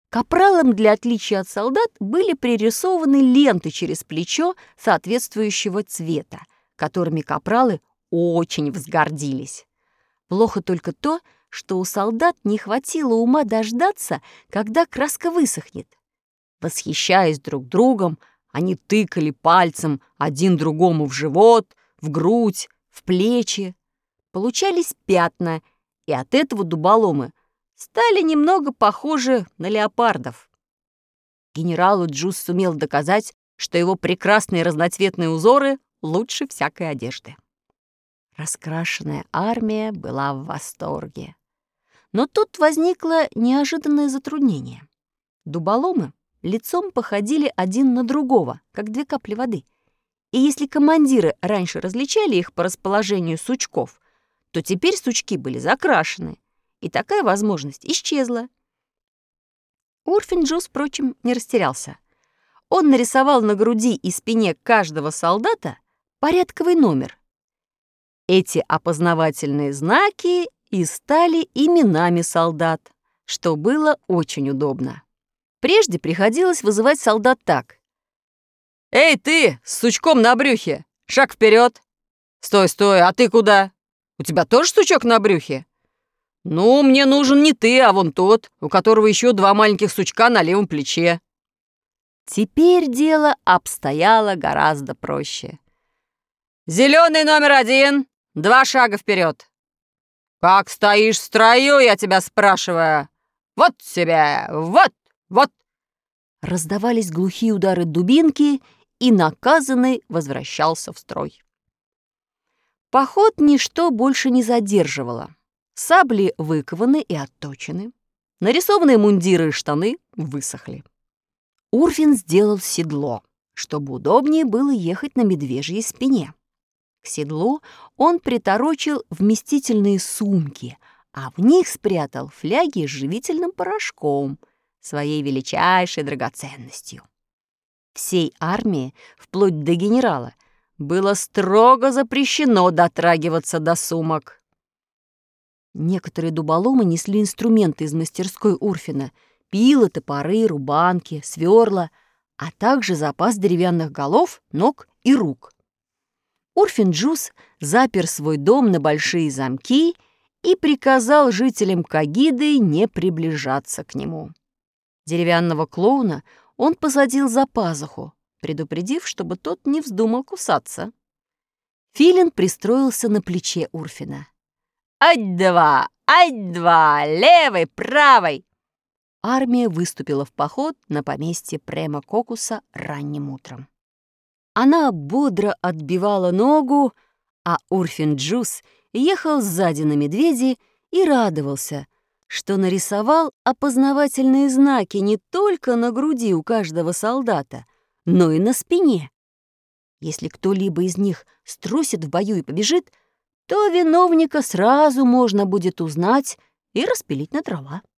Капралам для отличия от солдат были пририсованы ленты через плечо соответствующего цвета, которыми капралы очень возгордились. Плохо только то, что у солдат не хватило ума дождаться, когда краска высохнет. Восхищаясь друг другом, они тыкали пальцем один другому в живот, в грудь, в плечи. Получались пятна, и от этого дуболомы стали немного похожи на леопардов. Генералу Джус сумел доказать, что его прекрасные разноцветные узоры лучше всякой одежды. Раскрашенная армия была в восторге. Но тут возникло неожиданное затруднение. Дуболомы лицом походили один на другого, как две капли воды. И если командиры раньше различали их по расположению сучков, то теперь сучки были закрашены, и такая возможность исчезла. Урфин Джус, впрочем, не растерялся. Он нарисовал на груди и спине каждого солдата порядковый номер. Эти опознавательные знаки и стали именами солдат, что было очень удобно. Прежде приходилось вызывать солдат так. «Эй, ты, с сучком на брюхе! Шаг вперед! Стой, стой, а ты куда? У тебя тоже сучок на брюхе? Ну, мне нужен не ты, а вон тот, у которого еще 2 маленьких сучка на левом плече». Теперь дело обстояло гораздо проще. «Зеленый номер 1, 2 шага вперед!» «Как стоишь в строю, я тебя спрашиваю? Вот тебе, вот, вот!» Раздавались глухие удары дубинки, и наказанный возвращался в строй. Поход ничто больше не задерживало. Сабли выкованы и отточены. Нарисованные мундиры и штаны высохли. Урфин сделал седло, чтобы удобнее было ехать на медвежьей спине. К седлу он приторочил вместительные сумки, а в них спрятал фляги с живительным порошком, своей величайшей драгоценностью. Всей армии, вплоть до генерала, было строго запрещено дотрагиваться до сумок. Некоторые дуболомы несли инструменты из мастерской Урфина: пилы, топоры, рубанки, сверла, а также запас деревянных голов, ног и рук. Урфин Джус запер свой дом на большие замки и приказал жителям Кагиды не приближаться к нему. Деревянного клоуна он посадил за пазуху, предупредив, чтобы тот не вздумал кусаться. Филин пристроился на плече Урфина. «Ать-два! Ать-два! Левой, правой!» Армия выступила в поход на поместье Према Кокуса ранним утром. Она бодро отбивала ногу, а Урфин Джус ехал сзади на медведе и радовался, что нарисовал опознавательные знаки не только на груди у каждого солдата, но и на спине. Если кто-либо из них струсит в бою и побежит, то виновника сразу можно будет узнать и распилить на дрова.